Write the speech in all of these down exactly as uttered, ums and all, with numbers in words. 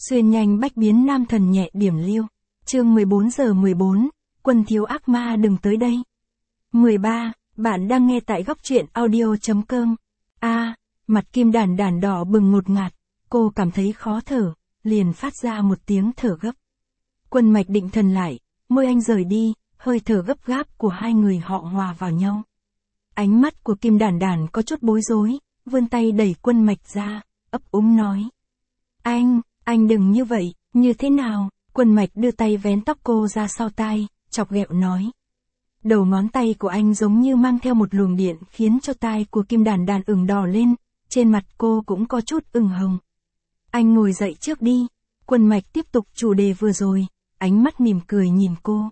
Xuyên nhanh bách biến nam thần nhẹ điểm liêu. Chương mười bốn giờ mười bốn, Quân thiếu ác ma đừng tới đây. mười ba, bạn đang nghe tại góc truyện audio chấm com. A, mặt Kim Đản Đản đỏ bừng ngột ngạt, cô cảm thấy khó thở, liền phát ra một tiếng thở gấp. Quân Mạch định thần lại, môi anh rời đi, hơi thở gấp gáp của hai người họ hòa vào nhau. Ánh mắt của Kim Đản Đản có chút bối rối, vươn tay đẩy Quân Mạch ra, ấp úng nói. Anh, anh đừng như vậy, như thế nào? Quân Mạch đưa tay vén tóc cô ra sau tai, chọc ghẹo nói. Đầu ngón tay của anh giống như mang theo một luồng điện khiến cho tai của Kim Đản Đản ửng đỏ lên, trên mặt cô cũng có chút ửng hồng. Anh ngồi dậy trước đi. Quân Mạch tiếp tục chủ đề vừa rồi, ánh mắt mỉm cười nhìn cô.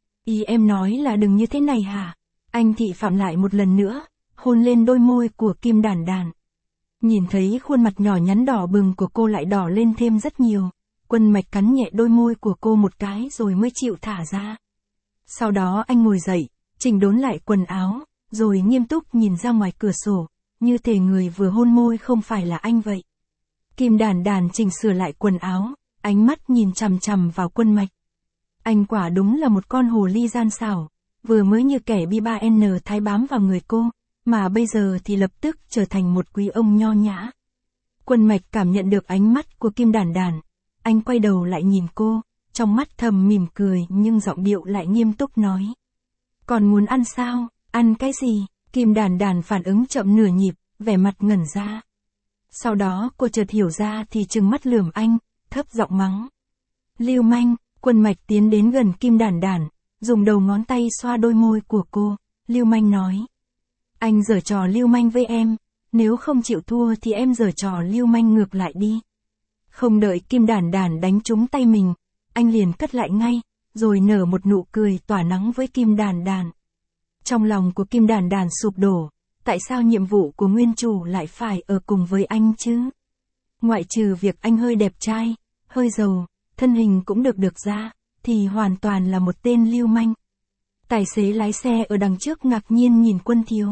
Ý em nói là đừng như thế này hả? Anh thị phạm lại một lần nữa, hôn lên đôi môi của Kim Đản Đản. Nhìn thấy khuôn mặt nhỏ nhắn đỏ bừng của cô lại đỏ lên thêm rất nhiều, Quân Mạch cắn nhẹ đôi môi của cô một cái rồi mới chịu thả ra. Sau đó anh ngồi dậy, chỉnh đốn lại quần áo, rồi nghiêm túc nhìn ra ngoài cửa sổ, như thể người vừa hôn môi không phải là anh vậy. Kim Đản Đản chỉnh sửa lại quần áo, ánh mắt nhìn chằm chằm vào Quân Mạch. Anh quả đúng là một con hồ ly gian xảo, vừa mới như kẻ bi ba en thái bám vào người cô, mà bây giờ thì lập tức trở thành một quý ông nho nhã. Quân Mạch cảm nhận được ánh mắt của Kim Đản Đản, anh quay đầu lại nhìn cô, trong mắt thầm mỉm cười nhưng giọng điệu lại nghiêm túc nói. Còn muốn ăn sao? Ăn cái gì? Kim Đản Đản phản ứng chậm nửa nhịp, vẻ mặt ngẩn ra. Sau đó cô chợt hiểu ra thì trừng mắt lườm anh, thấp giọng mắng. Lưu manh. Quân Mạch tiến đến gần Kim Đản Đản, dùng đầu ngón tay xoa đôi môi của cô, lưu manh nói. Anh giở trò lưu manh với em, nếu không chịu thua thì em giở trò lưu manh ngược lại đi. Không đợi Kim Đản Đản đánh trúng tay mình, anh liền cất lại ngay, rồi nở một nụ cười tỏa nắng với Kim Đản Đản. Trong lòng của Kim Đản Đản sụp đổ, tại sao nhiệm vụ của nguyên chủ lại phải ở cùng với anh chứ? Ngoại trừ việc anh hơi đẹp trai, hơi giàu, thân hình cũng được được ra, thì hoàn toàn là một tên lưu manh. Tài xế lái xe ở đằng trước ngạc nhiên nhìn Quân thiếu.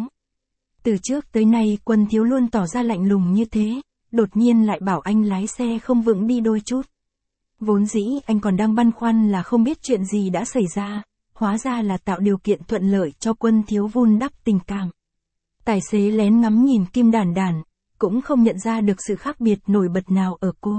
Từ trước tới nay Quân thiếu luôn tỏ ra lạnh lùng như thế, đột nhiên lại bảo anh lái xe không vững đi đôi chút. Vốn dĩ anh còn đang băn khoăn là không biết chuyện gì đã xảy ra, hóa ra là tạo điều kiện thuận lợi cho Quân thiếu vun đắp tình cảm. Tài xế lén ngắm nhìn Kim Đản Đản, cũng không nhận ra được sự khác biệt nổi bật nào ở cô.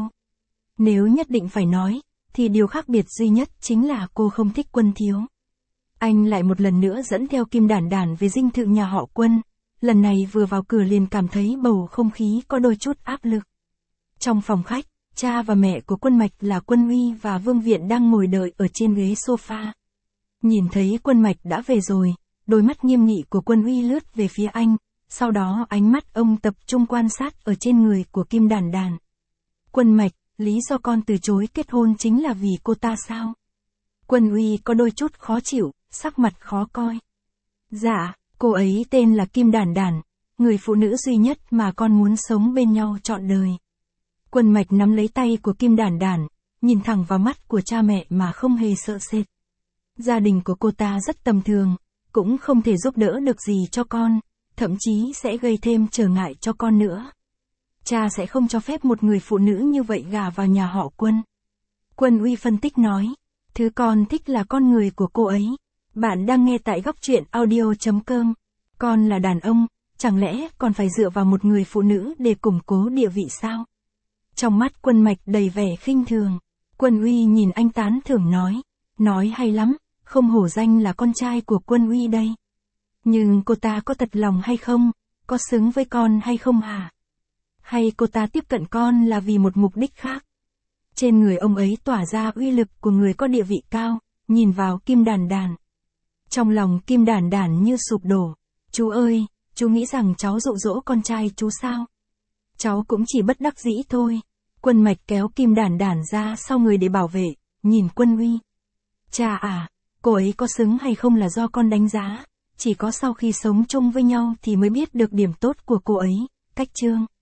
Nếu nhất định phải nói, thì điều khác biệt duy nhất chính là cô không thích Quân thiếu. Anh lại một lần nữa dẫn theo Kim Đản Đản về dinh thự nhà họ Quân, lần này vừa vào cửa liền cảm thấy bầu không khí có đôi chút áp lực. Trong phòng khách, cha và mẹ của Quân Mạch là Quân Uy và Vương Viện đang ngồi đợi ở trên ghế sofa. Nhìn thấy Quân Mạch đã về rồi, đôi mắt nghiêm nghị của Quân Uy lướt về phía anh, sau đó ánh mắt ông tập trung quan sát ở trên người của Kim Đản Đản. Quân Mạch, lý do con từ chối kết hôn chính là vì cô ta sao? Quân Uy có đôi chút khó chịu, sắc mặt khó coi. Dạ, cô ấy tên là Kim Đản Đản, người phụ nữ duy nhất mà con muốn sống bên nhau trọn đời. Quân Mạch nắm lấy tay của Kim Đản Đản, nhìn thẳng vào mắt của cha mẹ mà không hề sợ sệt. Gia đình của cô ta rất tầm thường, cũng không thể giúp đỡ được gì cho con, thậm chí sẽ gây thêm trở ngại cho con nữa. Cha sẽ không cho phép một người phụ nữ như vậy gả vào nhà họ Quân. Quân Uy phân tích nói, thứ con thích là con người của cô ấy. Bạn đang nghe tại góc truyện audio chấm com. Con là đàn ông, chẳng lẽ còn phải dựa vào một người phụ nữ để củng cố địa vị sao? Trong mắt Quân Mạch đầy vẻ khinh thường. Quân Uy nhìn anh tán thưởng nói, nói hay lắm, không hổ danh là con trai của Quân Uy đây. Nhưng cô ta có thật lòng hay không, có xứng với con hay không hả? Hay cô ta tiếp cận con là vì một mục đích khác? Trên người ông ấy tỏa ra uy lực của người có địa vị cao, nhìn vào Kim Đản Đản. Trong lòng Kim Đản Đản như sụp đổ. Chú ơi, chú nghĩ rằng cháu dụ dỗ con trai chú sao? Cháu cũng chỉ bất đắc dĩ thôi. Quân Mạch kéo Kim Đản Đản ra sau người để bảo vệ, nhìn Quân Uy. Cha à, cô ấy có xứng hay không là do con đánh giá, chỉ có sau khi sống chung với nhau thì mới biết được điểm tốt của cô ấy, cách chương.